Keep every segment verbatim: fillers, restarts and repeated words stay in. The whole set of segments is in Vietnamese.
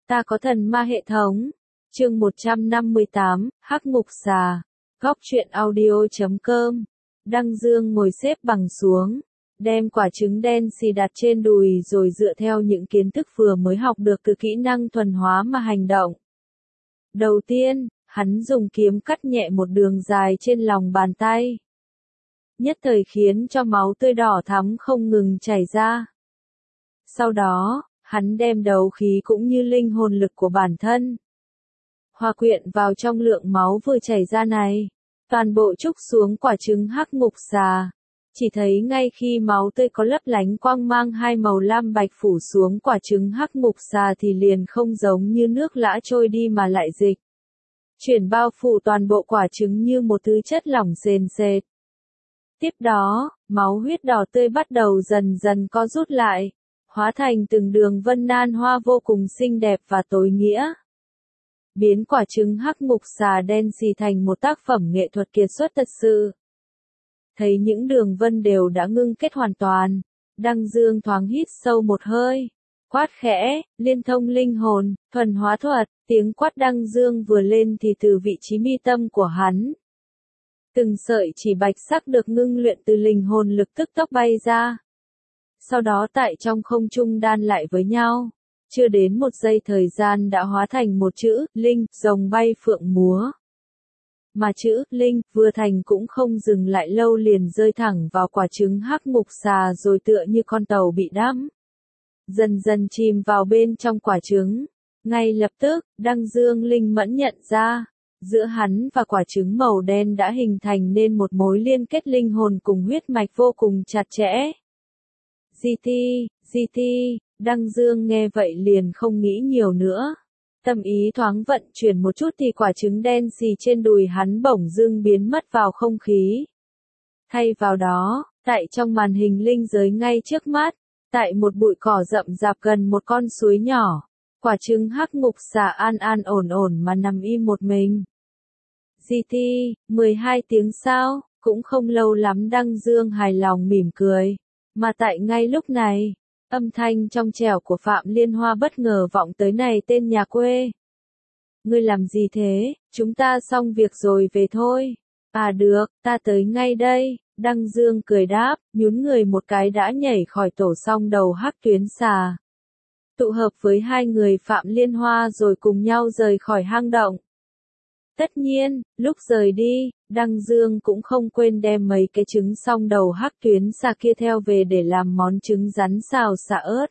Ta có thần ma hệ thống. Chương một trăm năm mươi tám, Hắc Ngục Xà. Góc truyện audio chấm com. Đăng Dương ngồi xếp bằng xuống, đem quả trứng đen xì đặt trên đùi rồi dựa theo những kiến thức vừa mới học được từ kỹ năng thuần hóa mà hành động. Đầu tiên, hắn dùng kiếm cắt nhẹ một đường dài trên lòng bàn tay. Nhất thời khiến cho máu tươi đỏ thắm không ngừng chảy ra. Sau đó, hắn đem đấu khí cũng như linh hồn lực của bản thân hòa quyện vào trong lượng máu vừa chảy ra này, toàn bộ trút xuống quả trứng Hắc Ngục Xà. Chỉ thấy ngay khi máu tươi có lấp lánh quang mang hai màu lam bạch phủ xuống quả trứng Hắc Ngục Xà thì liền không giống như nước lã trôi đi mà lại dịch chuyển bao phủ toàn bộ quả trứng như một thứ chất lỏng sền sệt. Tiếp đó, máu huyết đỏ tươi bắt đầu dần dần co rút lại, hóa thành từng đường vân nan hoa vô cùng xinh đẹp và tối nghĩa. Biến quả trứng Hắc Ngục Xà đen xì thành một tác phẩm nghệ thuật kiệt xuất thật sự. Thấy những đường vân đều đã ngưng kết hoàn toàn, Đăng Dương thoáng hít sâu một hơi, quát khẽ, liên thông linh hồn, thuần hóa thuật. Tiếng quát Đăng Dương vừa lên thì từ vị trí mi tâm của hắn, từng sợi chỉ bạch sắc được ngưng luyện từ linh hồn lực tức tốc bay ra. Sau đó tại trong không trung đan lại với nhau, chưa đến một giây thời gian đã hóa thành một chữ linh, rồng bay phượng múa. Mà chữ linh vừa thành cũng không dừng lại lâu liền rơi thẳng vào quả trứng Hắc Ngục Xà rồi tựa như con tàu bị đắm, dần dần chìm vào bên trong quả trứng. Ngay lập tức, Đăng Dương linh mẫn nhận ra, giữa hắn và quả trứng màu đen đã hình thành nên một mối liên kết linh hồn cùng huyết mạch vô cùng chặt chẽ. giê tê, giê tê, Đăng Dương nghe vậy liền không nghĩ nhiều nữa. Tâm ý thoáng vận chuyển một chút thì quả trứng đen xì trên đùi hắn bỗng dưng biến mất vào không khí. Thay vào đó, tại trong màn hình linh giới ngay trước mắt, tại một bụi cỏ rậm rạp gần một con suối nhỏ, quả trứng Hắc Ngục Xà an an ổn ổn mà nằm im một mình. giê tê, mười hai tiếng sau, cũng không lâu lắm Đăng Dương hài lòng mỉm cười. Mà tại ngay lúc này, âm thanh trong trẻo của Phạm Liên Hoa bất ngờ vọng tới này tên nhà quê. Ngươi làm gì thế, chúng ta xong việc rồi về thôi. À được, ta tới ngay đây, Đăng Dương cười đáp, nhún người một cái đã nhảy khỏi tổ song đầu hắc tuyến xà. Tụ hợp với hai người Phạm Liên Hoa rồi cùng nhau rời khỏi hang động. Tất nhiên, lúc rời đi, Đăng Dương cũng không quên đem mấy cái trứng song đầu hắc tuyến xà kia theo về để làm món trứng rắn xào xả ớt.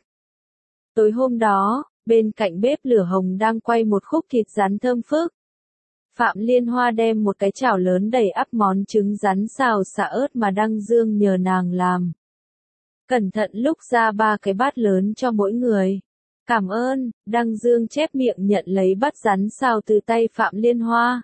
Tối hôm đó, bên cạnh bếp lửa hồng đang quay một khúc thịt rắn thơm phức. Phạm Liên Hoa đem một cái chảo lớn đầy ắp món trứng rắn xào xả ớt mà Đăng Dương nhờ nàng làm. Cẩn thận lúc ra ba cái bát lớn cho mỗi người. Cảm ơn, Đăng Dương chép miệng nhận lấy bát rắn xào từ tay Phạm Liên Hoa.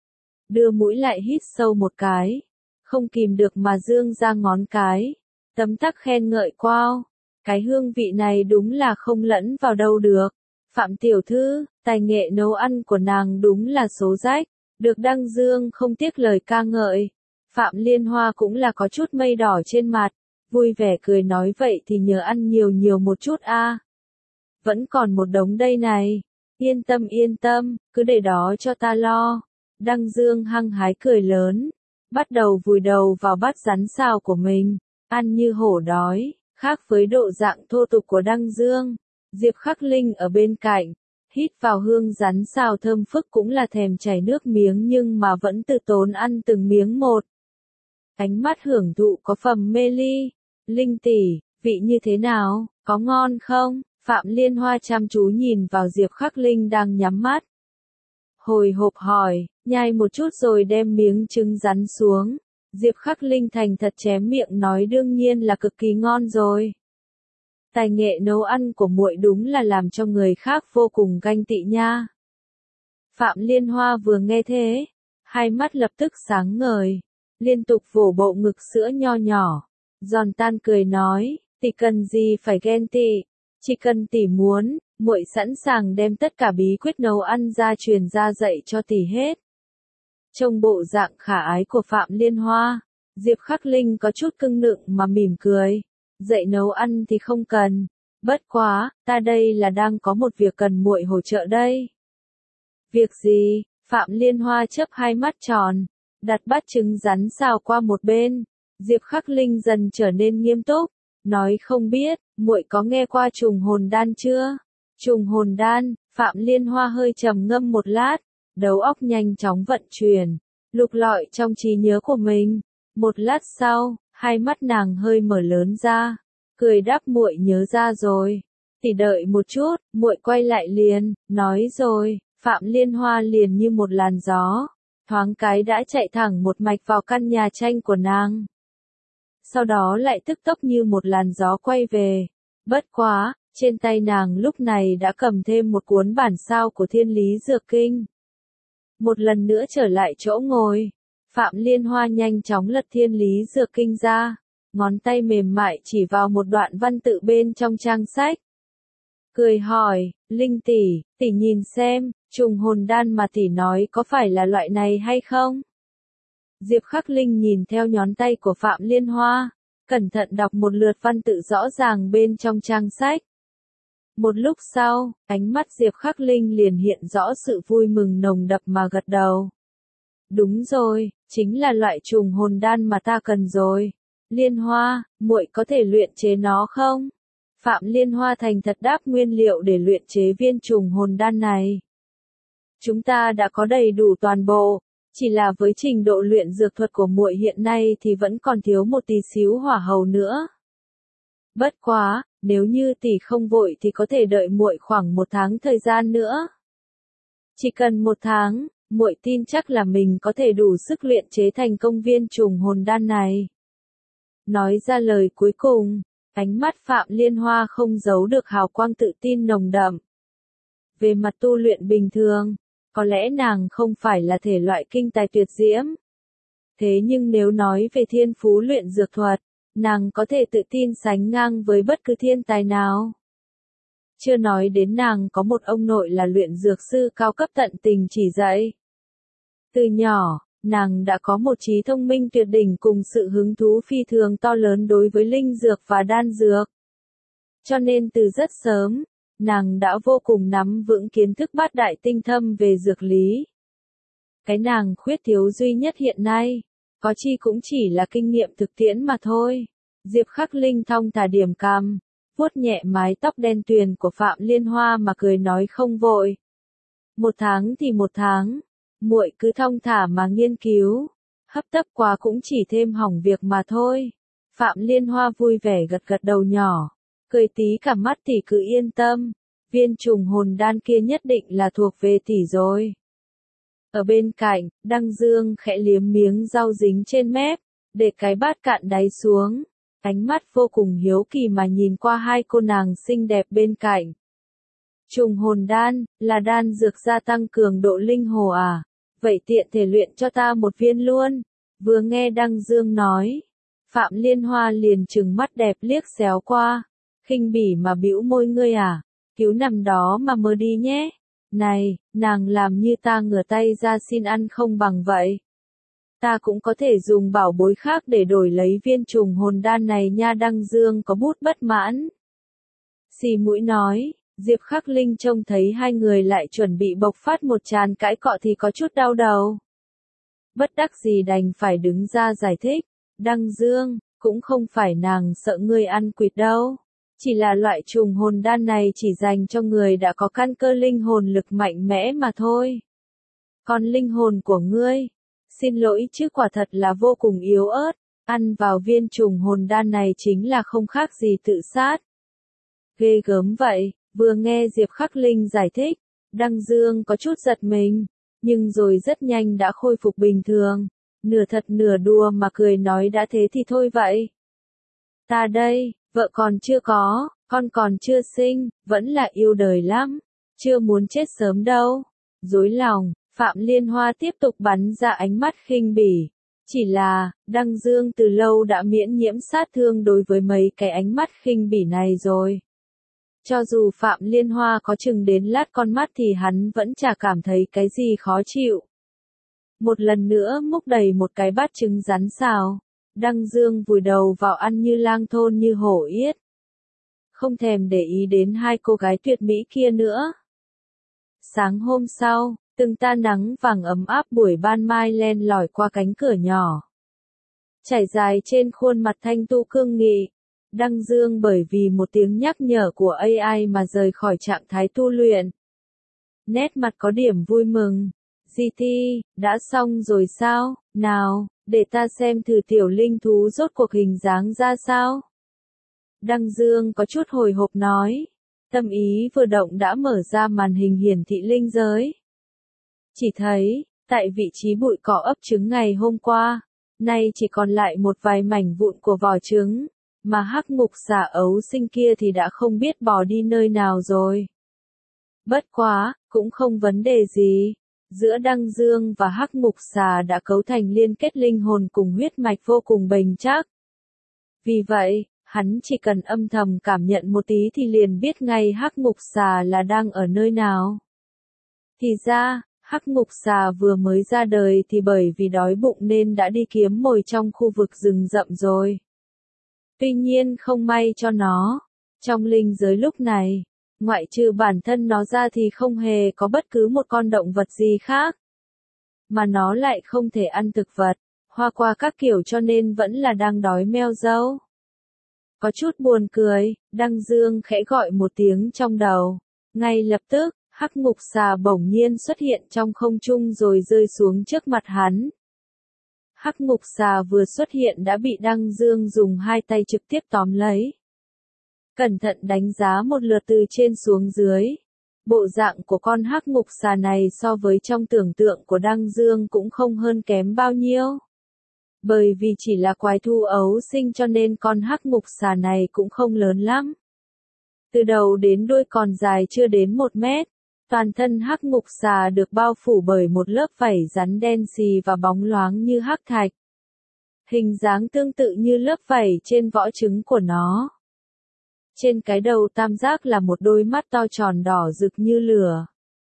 Đưa mũi lại hít sâu một cái. Không kìm được mà dương ra ngón cái. Tấm tắc khen ngợi wow. Cái hương vị này đúng là không lẫn vào đâu được. Phạm tiểu thư, tài nghệ nấu ăn của nàng đúng là số rách. Được Đăng Dương không tiếc lời ca ngợi. Phạm Liên Hoa cũng là có chút mây đỏ trên mặt. Vui vẻ cười nói vậy thì nhớ ăn nhiều nhiều một chút a. Vẫn còn một đống đây này. Yên tâm yên tâm, cứ để đó cho ta lo. Đăng Dương hăng hái cười lớn. Bắt đầu vùi đầu vào bát rắn xào của mình. Ăn như hổ đói. Khác với độ dạng thô tục của Đăng Dương, Diệp Khắc Linh ở bên cạnh, hít vào hương rắn xào thơm phức cũng là thèm chảy nước miếng nhưng mà vẫn từ tốn ăn từng miếng một. Ánh mắt hưởng thụ có phần mê ly. Linh tỷ, vị như thế nào, có ngon không? Phạm Liên Hoa chăm chú nhìn vào Diệp Khắc Linh đang nhắm mắt. Hồi hộp hỏi, nhai một chút rồi đem miếng trứng rắn xuống. Diệp Khắc Linh thành thật chém miệng nói đương nhiên là cực kỳ ngon rồi. Tài nghệ nấu ăn của muội đúng là làm cho người khác vô cùng ganh tị nha. Phạm Liên Hoa vừa nghe thế, hai mắt lập tức sáng ngời, liên tục vỗ bộ ngực sữa nho nhỏ, giòn tan cười nói, tỷ cần gì phải ghen tị, chỉ cần tỷ muốn, muội sẵn sàng đem tất cả bí quyết nấu ăn ra truyền ra dạy cho tỷ hết. Trông bộ dạng khả ái của Phạm Liên Hoa, Diệp Khắc Linh có chút cưng nựng mà mỉm cười. Dạy nấu ăn thì không cần, Bất quá, ta đây là đang có một việc cần muội hỗ trợ đây. Việc gì? Phạm Liên Hoa chớp hai mắt tròn, đặt bát trứng rắn xào qua một bên. Diệp Khắc Linh dần trở nên nghiêm túc, nói không biết, muội có nghe qua trùng hồn đan chưa? Trùng hồn đan, Phạm Liên Hoa hơi trầm ngâm một lát, đầu óc nhanh chóng vận chuyển, lục lọi trong trí nhớ của mình. Một lát sau, hai mắt nàng hơi mở lớn ra, cười đáp muội nhớ ra rồi. Tỷ đợi một chút, muội quay lại liền, nói rồi, Phạm Liên Hoa liền như một làn gió, thoáng cái đã chạy thẳng một mạch vào căn nhà tranh của nàng. Sau đó lại tức tốc như một làn gió quay về. Bất quá, trên tay nàng lúc này đã cầm thêm một cuốn bản sao của Thiên Lý Dược Kinh. Một lần nữa trở lại chỗ ngồi, Phạm Liên Hoa nhanh chóng lật Thiên Lý Dược Kinh ra, ngón tay mềm mại chỉ vào một đoạn văn tự bên trong trang sách. Cười hỏi, Linh tỷ, tỷ nhìn xem, trùng hồn đan mà tỷ nói có phải là loại này hay không? Diệp Khắc Linh nhìn theo ngón tay của Phạm Liên Hoa, cẩn thận đọc một lượt văn tự rõ ràng bên trong trang sách. Một lúc sau, ánh mắt Diệp Khắc Linh liền hiện rõ sự vui mừng nồng đậm mà gật đầu. Đúng rồi, chính là loại trùng hồn đan mà ta cần rồi. Liên Hoa, muội có thể luyện chế nó không? Phạm Liên Hoa thành thật đáp nguyên liệu để luyện chế viên trùng hồn đan này. Chúng ta đã có đầy đủ toàn bộ, chỉ là với trình độ luyện dược thuật của muội hiện nay thì vẫn còn thiếu một tí xíu hỏa hầu nữa. Bất quá, nếu như tỷ không vội thì có thể đợi muội khoảng một tháng thời gian nữa. Chỉ cần một tháng, muội tin chắc là mình có thể đủ sức luyện chế thành công viên trùng hồn đan này. Nói ra lời cuối cùng, ánh mắt Phạm Liên Hoa không giấu được hào quang tự tin nồng đậm. Về mặt tu luyện bình thường, có lẽ nàng không phải là thể loại kinh tài tuyệt diễm. Thế nhưng nếu nói về thiên phú luyện dược thuật, nàng có thể tự tin sánh ngang với bất cứ thiên tài nào. Chưa nói đến nàng có một ông nội là luyện dược sư cao cấp tận tình chỉ dạy. Từ nhỏ, nàng đã có một trí thông minh tuyệt đỉnh cùng sự hứng thú phi thường to lớn đối với linh dược và đan dược. Cho nên từ rất sớm, nàng đã vô cùng nắm vững kiến thức bát đại tinh thâm về dược lý. Cái nàng khuyết thiếu duy nhất hiện nay, có chi cũng chỉ là kinh nghiệm thực tiễn mà thôi. Diệp Khắc Linh thong thả điểm cằm, vuốt nhẹ mái tóc đen tuyền của Phạm Liên Hoa mà cười nói không vội. Một tháng thì một tháng, muội cứ thong thả mà nghiên cứu, hấp tấp quá cũng chỉ thêm hỏng việc mà thôi. Phạm Liên Hoa vui vẻ gật gật đầu nhỏ, cười tí cả mắt tỷ cứ yên tâm, viên trùng hồn đan kia nhất định là thuộc về tỷ rồi. Ở bên cạnh, Đăng Dương khẽ liếm miếng rau dính trên mép, để cái bát cạn đáy xuống, ánh mắt vô cùng hiếu kỳ mà nhìn qua hai cô nàng xinh đẹp bên cạnh. Trùng hồn đan, là đan dược gia tăng cường độ linh hồ à? Vậy tiện thể luyện cho ta một viên luôn. Vừa nghe Đăng Dương nói, Phạm Liên Hoa liền trừng mắt đẹp liếc xéo qua, khinh bỉ mà bĩu môi ngươi à, cứu nằm đó mà mơ đi nhé. Này, nàng làm như ta ngửa tay ra xin ăn không bằng vậy. Ta cũng có thể dùng bảo bối khác để đổi lấy viên trùng hồn đan này nha. Đăng Dương có bút bất mãn. Xì mũi nói, Diệp Khắc Linh trông thấy hai người lại chuẩn bị bộc phát một tràn cãi cọ thì có chút đau đầu. Bất đắc dĩ đành phải đứng ra giải thích, Đăng Dương, cũng không phải nàng sợ ngươi ăn quỵt đâu. Chỉ là loại trùng hồn đan này chỉ dành cho người đã có căn cơ linh hồn lực mạnh mẽ mà thôi. Còn linh hồn của ngươi, xin lỗi chứ quả thật là vô cùng yếu ớt, ăn vào viên trùng hồn đan này chính là không khác gì tự sát. Ghê gớm vậy, vừa nghe Diệp Khắc Linh giải thích, Đăng Dương có chút giật mình, nhưng rồi rất nhanh đã khôi phục bình thường, nửa thật nửa đùa mà cười nói đã thế thì thôi vậy. Ta đây, vợ còn chưa có, con còn chưa sinh, vẫn là yêu đời lắm, chưa muốn chết sớm đâu. Dối lòng, Phạm Liên Hoa tiếp tục bắn ra ánh mắt khinh bỉ. Chỉ là, Đăng Dương từ lâu đã miễn nhiễm sát thương đối với mấy cái ánh mắt khinh bỉ này rồi. Cho dù Phạm Liên Hoa có chừng đến lát con mắt thì hắn vẫn chả cảm thấy cái gì khó chịu. Một lần nữa múc đầy một cái bát trứng rắn xào. Đăng Dương vùi đầu vào ăn như lang thôn như hổ yết. không thèm để ý đến hai cô gái tuyệt mỹ kia nữa. Sáng hôm sau, từng tia nắng vàng ấm áp buổi ban mai len lỏi qua cánh cửa nhỏ. Trải dài trên khuôn mặt thanh tu cương nghị. Đăng Dương bởi vì một tiếng nhắc nhở của a i mà rời khỏi trạng thái tu luyện. Nét mặt có điểm vui mừng. giê tê, đã xong rồi sao? Nào, để ta xem thử tiểu linh thú rốt cuộc hình dáng ra sao. Đăng Dương có chút hồi hộp nói. Tâm ý vừa động đã mở ra màn hình hiển thị linh giới. Chỉ thấy, tại vị trí bụi cỏ ấp trứng ngày hôm qua, nay chỉ còn lại một vài mảnh vụn của vỏ trứng, mà hắc ngục xà ấu sinh kia thì đã không biết bỏ đi nơi nào rồi. Bất quá, cũng không vấn đề gì. Giữa Đăng Dương và hắc ngục xà đã cấu thành liên kết linh hồn cùng huyết mạch vô cùng bền chắc. Vì vậy, hắn chỉ cần âm thầm cảm nhận một tí thì liền biết ngay hắc ngục xà là đang ở nơi nào. Thì ra, hắc ngục xà vừa mới ra đời thì bởi vì đói bụng nên đã đi kiếm mồi trong khu vực rừng rậm rồi. Tuy nhiên không may cho nó, trong linh giới lúc này, ngoại trừ bản thân nó ra thì không hề có bất cứ một con động vật gì khác. Mà nó lại không thể ăn thực vật, hoa quả các kiểu cho nên vẫn là đang đói meo râu. Có chút buồn cười, Đăng Dương khẽ gọi một tiếng trong đầu. Ngay lập tức, hắc ngục xà bỗng nhiên xuất hiện trong không trung rồi rơi xuống trước mặt hắn. Hắc ngục xà vừa xuất hiện đã bị Đăng Dương dùng hai tay trực tiếp tóm lấy. Cẩn thận đánh giá một lượt từ trên xuống dưới. Bộ dạng của con hắc ngục xà này so với trong tưởng tượng của Đăng Dương cũng không hơn kém bao nhiêu. Bởi vì chỉ là quái thú ấu sinh cho nên con hắc ngục xà này cũng không lớn lắm. Từ đầu đến đuôi còn dài chưa đến một mét. Toàn thân hắc ngục xà được bao phủ bởi một lớp vảy rắn đen xì và bóng loáng như hắc thạch. Hình dáng tương tự như lớp vảy trên vỏ trứng của nó. Trên cái đầu tam giác là một đôi mắt to tròn đỏ rực như lửa.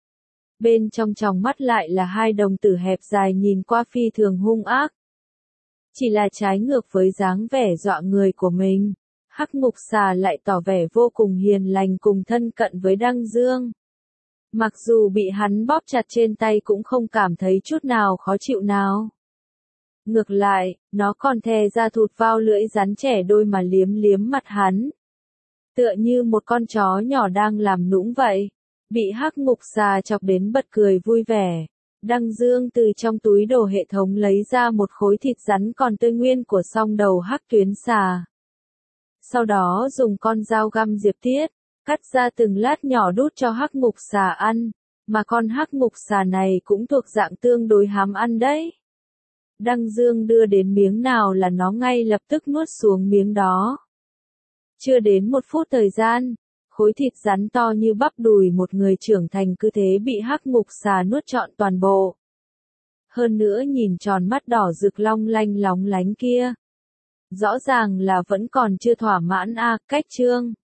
Bên trong tròng mắt lại là hai đồng tử hẹp dài nhìn qua phi thường hung ác. Chỉ là trái ngược với dáng vẻ dọa người của mình, hắc ngục xà lại tỏ vẻ vô cùng hiền lành cùng thân cận với Đăng Dương. Mặc dù bị hắn bóp chặt trên tay cũng không cảm thấy chút nào khó chịu nào. Ngược lại, nó còn thè ra thụt vào lưỡi rắn trẻ đôi mà liếm liếm mặt hắn. Tựa như một con chó nhỏ đang làm nũng vậy. Bị hắc ngục xà chọc đến bật cười vui vẻ. Đăng Dương từ trong túi đồ hệ thống lấy ra một khối thịt rắn còn tươi nguyên của song đầu hắc tuyến xà. Sau đó dùng con dao găm diệp tiết, cắt ra từng lát nhỏ đút cho hắc ngục xà ăn, mà con hắc ngục xà này cũng thuộc dạng tương đối hám ăn đấy. Đăng Dương đưa đến miếng nào là nó ngay lập tức nuốt xuống miếng đó. Chưa đến một phút thời gian, khối thịt rắn to như bắp đùi một người trưởng thành cứ thế bị hắc ngục xà nuốt trọn toàn bộ. Hơn nữa nhìn tròn mắt đỏ rực long lanh lóng lánh kia. Rõ ràng là vẫn còn chưa thỏa mãn a, cách chương.